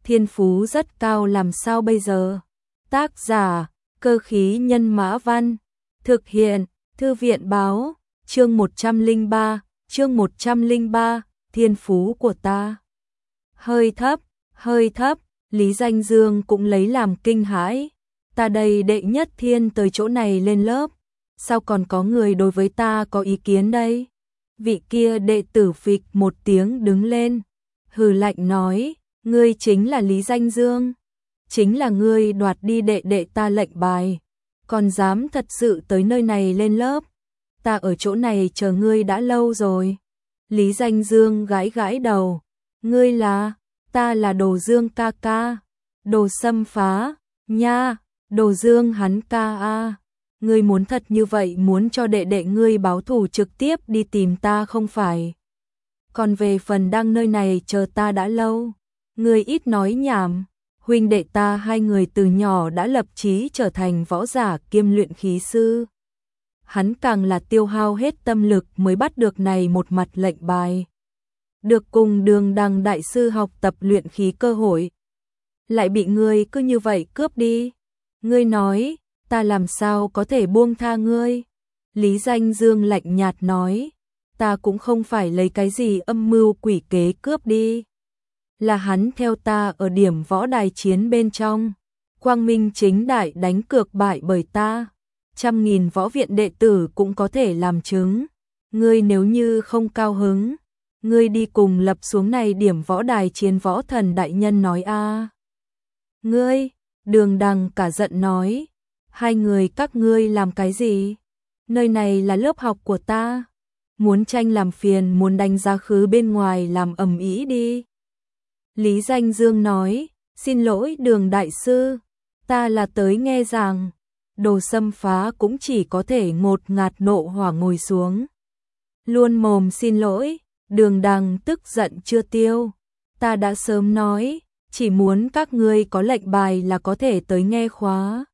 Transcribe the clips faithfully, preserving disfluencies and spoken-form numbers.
thiên phú rất cao làm sao bây giờ? Tác giả, Cơ khí nhân mã văn. Thực hiện, Thư viện báo, chương một trăm lẻ ba, chương một trăm lẻ ba, thiên phú của ta. Hơi thấp, hơi thấp, Lý Danh Dương cũng lấy làm kinh hãi. Ta đây đệ nhất thiên tới chỗ này lên lớp, sao còn có người đối với ta có ý kiến đây? Vị kia đệ tử phịch một tiếng đứng lên, hừ lạnh nói, ngươi chính là Lý Danh Dương, chính là ngươi đoạt đi đệ đệ ta lệnh bài, còn dám thật sự tới nơi này lên lớp, ta ở chỗ này chờ ngươi đã lâu rồi. Lý Danh Dương gãi gãi đầu, ngươi là, ta là Đồ Dương ca ca, Đồ Xâm Phá, nha, Đồ Dương hắn ca a. Ngươi muốn thật như vậy muốn cho đệ đệ ngươi báo thù trực tiếp đi tìm ta không phải? Còn về phần đang nơi này chờ ta đã lâu, ngươi ít nói nhảm, huynh đệ ta hai người từ nhỏ đã lập chí trở thành võ giả kiêm luyện khí sư. Hắn càng là tiêu hao hết tâm lực mới bắt được này một mặt lệnh bài. Được cùng Đường Đằng đại sư học tập luyện khí cơ hội, lại bị ngươi cứ như vậy cướp đi. Ngươi nói, ta làm sao có thể buông tha ngươi? Lý Danh Dương lạnh nhạt nói, ta cũng không phải lấy cái gì âm mưu quỷ kế cướp đi. Là hắn theo ta ở điểm võ đài chiến bên trong, quang minh chính đại đánh cược bại bởi ta. Trăm nghìn võ viện đệ tử cũng có thể làm chứng. Ngươi nếu như không cao hứng, ngươi đi cùng lập xuống này điểm võ đài chiến võ thần đại nhân nói a. Ngươi, Đường Đằng cả giận nói, hai người các ngươi làm cái gì? Nơi này là lớp học của ta, muốn tranh làm phiền muốn đánh giá khứ bên ngoài làm ầm ĩ đi. Lý Danh Dương nói, xin lỗi Đường đại sư, ta là tới nghe giảng. Đồ Xâm Phá cũng chỉ có thể ngột ngạt nộ hỏa ngồi xuống. Luôn mồm xin lỗi, Đường Đằng tức giận chưa tiêu. Ta đã sớm nói, chỉ muốn các ngươi có lệnh bài là có thể tới nghe khóa.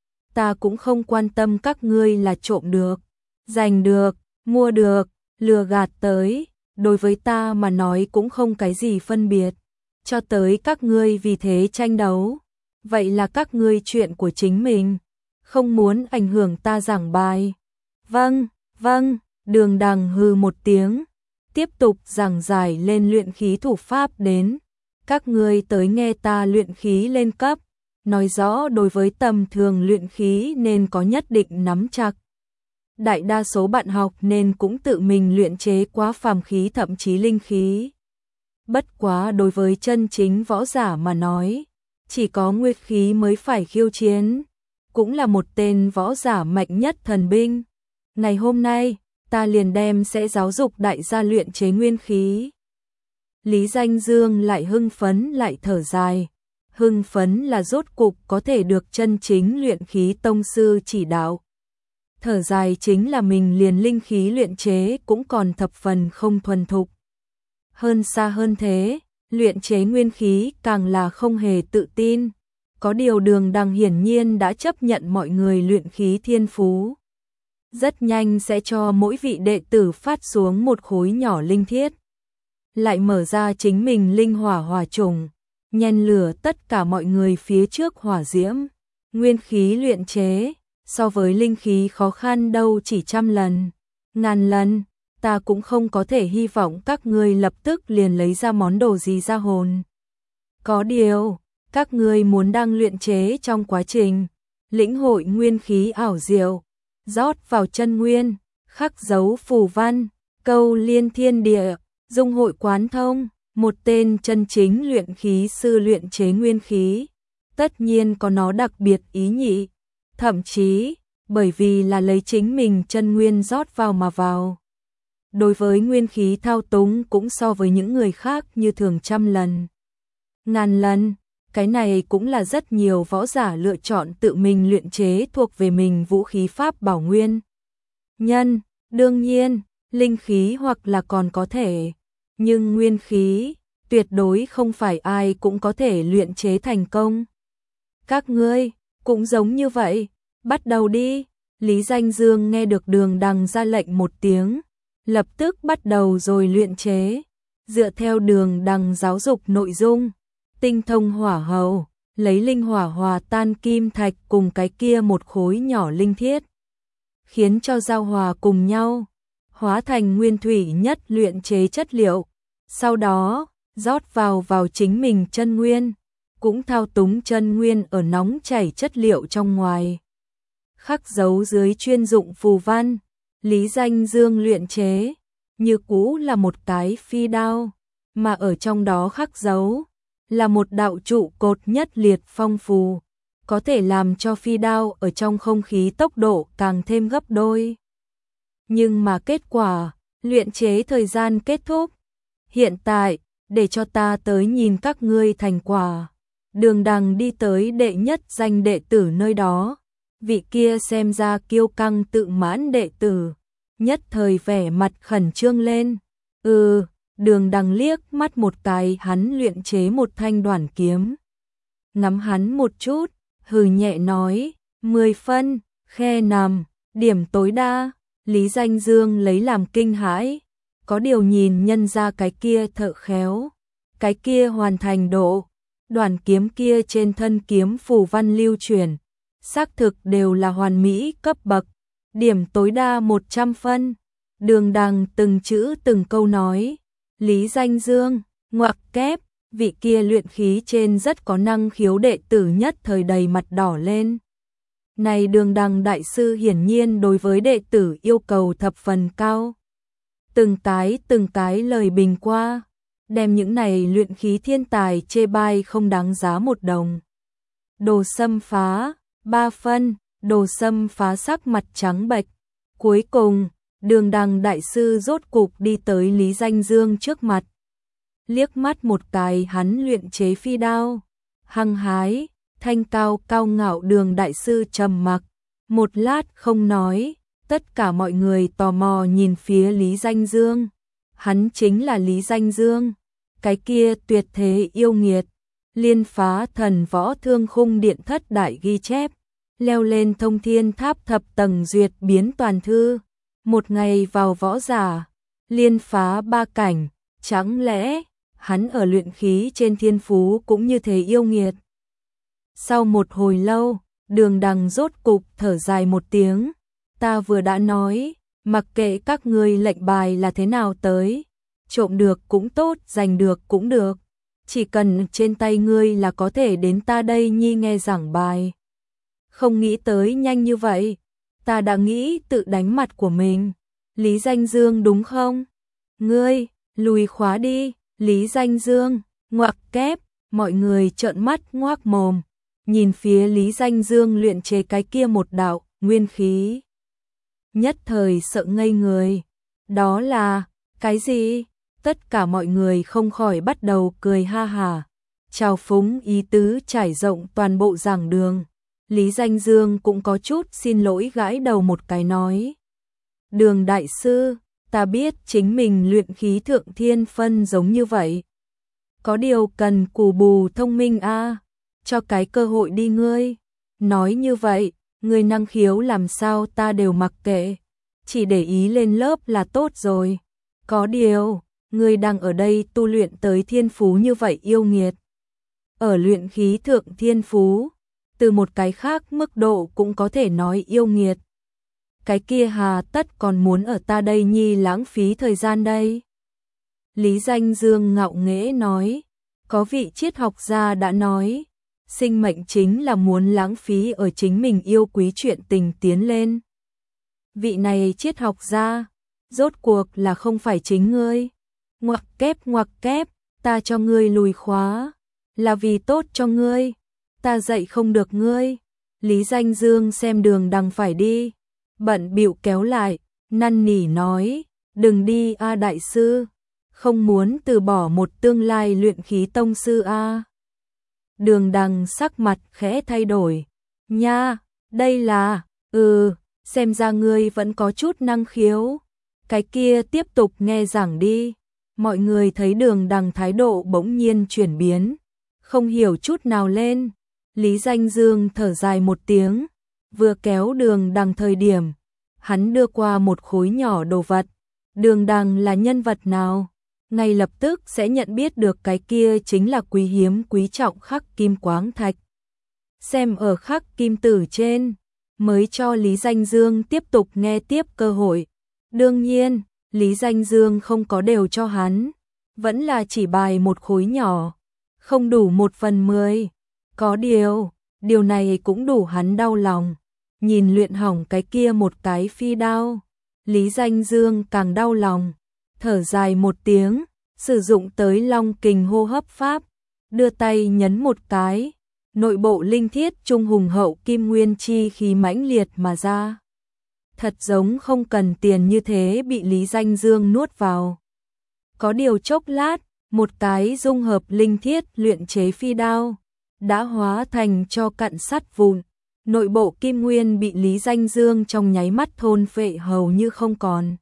Ta cũng không quan tâm các ngươi là trộm được, giành được, mua được, lừa gạt tới. Đối với ta mà nói cũng không cái gì phân biệt. Cho tới các ngươi vì thế tranh đấu, vậy là các ngươi chuyện của chính mình, không muốn ảnh hưởng ta giảng bài. Vâng, vâng, Đường Đằng hừ một tiếng, tiếp tục giảng giải lên luyện khí thủ pháp đến. Các ngươi tới nghe ta luyện khí lên cấp, nói rõ đối với tầm thường luyện khí nên có nhất định nắm chắc. Đại đa số bạn học nên cũng tự mình luyện chế quá phàm khí thậm chí linh khí. Bất quá đối với chân chính võ giả mà nói, chỉ có nguyệt khí mới phải khiêu chiến, cũng là một tên võ giả mạnh nhất thần binh. Ngày hôm nay, ta liền đem sẽ giáo dục đại gia luyện chế nguyên khí. Lý Danh Dương lại hưng phấn lại thở dài. Hưng phấn là rốt cục có thể được chân chính luyện khí tông sư chỉ đạo. Thở dài chính là mình liền linh khí luyện chế cũng còn thập phần không thuần thục. Hơn xa hơn thế, luyện chế nguyên khí càng là không hề tự tin. Có điều Đường Đằng hiển nhiên đã chấp nhận mọi người luyện khí thiên phú. Rất nhanh sẽ cho mỗi vị đệ tử phát xuống một khối nhỏ linh thiết. Lại mở ra chính mình linh hỏa hỏa trùng, nhen lửa tất cả mọi người phía trước hỏa diễm. Nguyên khí luyện chế, so với linh khí khó khăn đâu chỉ trăm lần, ngàn lần. Ta cũng không có thể hy vọng các ngươi lập tức liền lấy ra món đồ gì ra hồn. Có điều, các ngươi muốn đang luyện chế trong quá trình lĩnh hội nguyên khí ảo diệu, rót vào chân nguyên, khắc dấu phù văn, câu liên thiên địa, dung hội quán thông. Một tên chân chính luyện khí sư luyện chế nguyên khí, tất nhiên có nó đặc biệt ý nhị, thậm chí bởi vì là lấy chính mình chân nguyên rót vào mà vào. Đối với nguyên khí thao túng cũng so với những người khác như thường trăm lần, ngàn lần. Cái này cũng là rất nhiều võ giả lựa chọn tự mình luyện chế thuộc về mình vũ khí pháp bảo nguyên nhân. Đương nhiên, linh khí hoặc là còn có thể, nhưng nguyên khí tuyệt đối không phải ai cũng có thể luyện chế thành công. Các ngươi cũng giống như vậy, bắt đầu đi. Lý Danh Dương nghe được Đường Đằng ra lệnh một tiếng, lập tức bắt đầu rồi luyện chế. Dựa theo Đường Đằng giáo dục nội dung, tinh thông hỏa hầu, lấy linh hỏa hòa tan kim thạch cùng cái kia một khối nhỏ linh thiết, khiến cho giao hòa cùng nhau, hóa thành nguyên thủy nhất luyện chế chất liệu, sau đó rót vào vào chính mình chân nguyên, cũng thao túng chân nguyên ở nóng chảy chất liệu trong ngoài. Khắc dấu dưới chuyên dụng phù văn, Lý Danh Dương luyện chế, như cũ là một cái phi đao, mà ở trong đó khắc dấu là một đạo trụ cột nhất liệt phong phù, có thể làm cho phi đao ở trong không khí tốc độ càng thêm gấp đôi. Nhưng mà kết quả, luyện chế thời gian kết thúc. Hiện tại, để cho ta tới nhìn các ngươi thành quả. Đường Đằng đi tới đệ nhất danh đệ tử nơi đó, vị kia xem ra kiêu căng tự mãn đệ tử, nhất thời vẻ mặt khẩn trương lên. Ừ, Đường Đằng liếc mắt một cái hắn luyện chế một thanh đoản kiếm. Ngắm hắn một chút, hừ nhẹ nói, mười phân, khe nằm, điểm tối đa. Lý Danh Dương lấy làm kinh hãi, có điều nhìn nhân ra cái kia thợ khéo, cái kia hoàn thành độ, đoản kiếm kia trên thân kiếm phù văn lưu truyền, xác thực đều là hoàn mỹ cấp bậc, điểm tối đa một trăm phân. Đường Đằng từng chữ từng câu nói, Lý Danh Dương, ngoặc kép, vị kia luyện khí trên rất có năng khiếu đệ tử nhất thời đầy mặt đỏ lên. Này Đường Đằng đại sư hiển nhiên đối với đệ tử yêu cầu thập phần cao. Từng cái từng cái lời bình qua, đem những này luyện khí thiên tài chê bai không đáng giá một đồng. Đồ Sâm Phá, ba phân, Đồ Sâm Phá sắc mặt trắng bệch. Cuối cùng, Đường Đằng đại sư rốt cục đi tới Lý Danh Dương trước mặt. Liếc mắt một cái hắn luyện chế phi đao, hăng hái, thanh cao cao ngạo Đường đại sư trầm mặc, một lát không nói, tất cả mọi người tò mò nhìn phía Lý Danh Dương. Hắn chính là Lý Danh Dương, cái kia tuyệt thế yêu nghiệt, liên phá thần võ thương khung điện thất đại ghi chép, leo lên thông thiên tháp thập tầng duyệt biến toàn thư, một ngày vào võ giả, liên phá ba cảnh, chẳng lẽ hắn ở luyện khí trên thiên phú cũng như thế yêu nghiệt. Sau một hồi lâu, Đường Đằng rốt cục thở dài một tiếng, ta vừa đã nói, mặc kệ các ngươi lệnh bài là thế nào tới, trộm được cũng tốt, giành được cũng được, chỉ cần trên tay ngươi là có thể đến ta đây nhi nghe giảng bài. Không nghĩ tới nhanh như vậy, ta đã nghĩ tự đánh mặt của mình. Lý Danh Dương đúng không? Ngươi, lùi khóa đi, Lý Danh Dương, ngoặc kép, mọi người trợn mắt ngoác mồm, nhìn phía Lý Danh Dương luyện chế cái kia một đạo, nguyên khí. Nhất thời sợ ngây người, đó là, cái gì? Tất cả mọi người không khỏi bắt đầu cười ha hả, trào phúng ý tứ trải rộng toàn bộ giảng đường. Lý Danh Dương cũng có chút xin lỗi gãi đầu một cái nói. Đường đại sư, ta biết chính mình luyện khí thượng thiên phân giống như vậy. Có điều cần cù bù thông minh a, cho cái cơ hội đi ngươi. Nói như vậy, ngươi năng khiếu làm sao ta đều mặc kệ, chỉ để ý lên lớp là tốt rồi. Có điều, ngươi đang ở đây tu luyện tới thiên phú như vậy yêu nghiệt. Ở luyện khí thượng thiên phú, từ một cái khác mức độ cũng có thể nói yêu nghiệt. Cái kia hà tất còn muốn ở ta đây nhi lãng phí thời gian đây. Lý Danh Dương ngạo nghễ nói, có vị triết học gia đã nói, sinh mệnh chính là muốn lãng phí ở chính mình yêu quý chuyện tình tiến lên. Vị này triết học gia, rốt cuộc là không phải chính ngươi. Ngoặc kép ngoặc kép, ta cho ngươi lùi khóa, là vì tốt cho ngươi, ta dạy không được ngươi. Lý Danh Dương xem Đường Đằng phải đi, bận bịu kéo lại, năn nỉ nói, đừng đi a đại sư, không muốn từ bỏ một tương lai luyện khí tông sư a. Đường Đằng sắc mặt khẽ thay đổi, nha, đây là, ừ, xem ra ngươi vẫn có chút năng khiếu, cái kia tiếp tục nghe giảng đi. Mọi người thấy Đường Đằng thái độ bỗng nhiên chuyển biến, không hiểu chút nào lên. Lý Danh Dương thở dài một tiếng, vừa kéo Đường Đằng thời điểm, hắn đưa qua một khối nhỏ đồ vật. Đường Đằng là nhân vật nào? ngay lập tức sẽ nhận biết được cái kia chính là quý hiếm quý trọng khắc kim quáng thạch. Xem ở khắc kim tử trên, mới cho Lý Danh Dương tiếp tục nghe tiếp cơ hội. Đương nhiên, Lý Danh Dương không có đều cho hắn, vẫn là chỉ bài một khối nhỏ, không đủ một phần mười. Có điều, điều này cũng đủ hắn đau lòng. Nhìn luyện hỏng cái kia một cái phi đao, Lý Danh Dương càng đau lòng, thở dài một tiếng, sử dụng tới Long Kình hô hấp pháp, đưa tay nhấn một cái, nội bộ linh thiết trung hùng hậu kim nguyên chi khí mãnh liệt mà ra. Thật giống không cần tiền như thế bị Lý Danh Dương nuốt vào. Có điều chốc lát, một cái dung hợp linh thiết luyện chế phi đao đã hóa thành cho cặn sắt vụn. Nội bộ kim nguyên bị Lý Danh Dương trong nháy mắt thôn phệ hầu như không còn.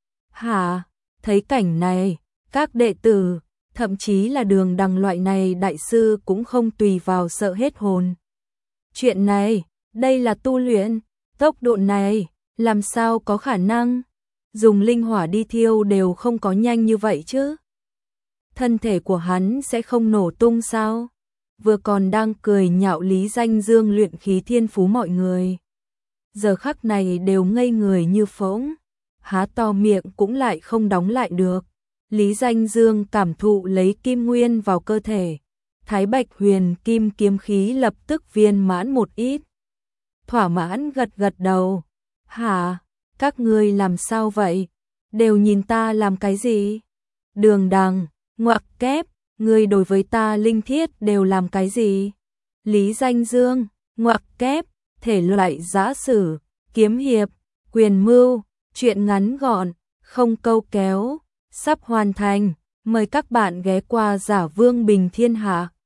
Hả? Thấy cảnh này, các đệ tử, thậm chí là Đường Đằng loại này đại sư cũng không tùy vào sợ hết hồn. Chuyện này, đây là tu luyện, tốc độ này, làm sao có khả năng? Dùng linh hỏa đi thiêu đều không có nhanh như vậy chứ. Thân thể của hắn sẽ không nổ tung sao? Vừa còn đang cười nhạo Lý Danh Dương luyện khí thiên phú mọi người. Giờ khắc này đều ngây người như phỗng, há to miệng cũng lại không đóng lại được. Lý Danh Dương cảm thụ lấy kim nguyên vào cơ thể. Thái Bạch Huyền Kim kiếm khí lập tức viên mãn một ít. Thỏa mãn gật gật đầu. Hả? Các ngươi làm sao vậy? Đều nhìn ta làm cái gì? Đường Đằng, ngoặc kép, ngươi đối với ta linh thiết đều làm cái gì? Lý Danh Dương, ngoặc kép, thể loại giã sử, kiếm hiệp, quyền mưu, truyện ngắn gọn, không câu kéo, sắp hoàn thành. Mời các bạn ghé qua Giả Vương Bình Thiên Hạ.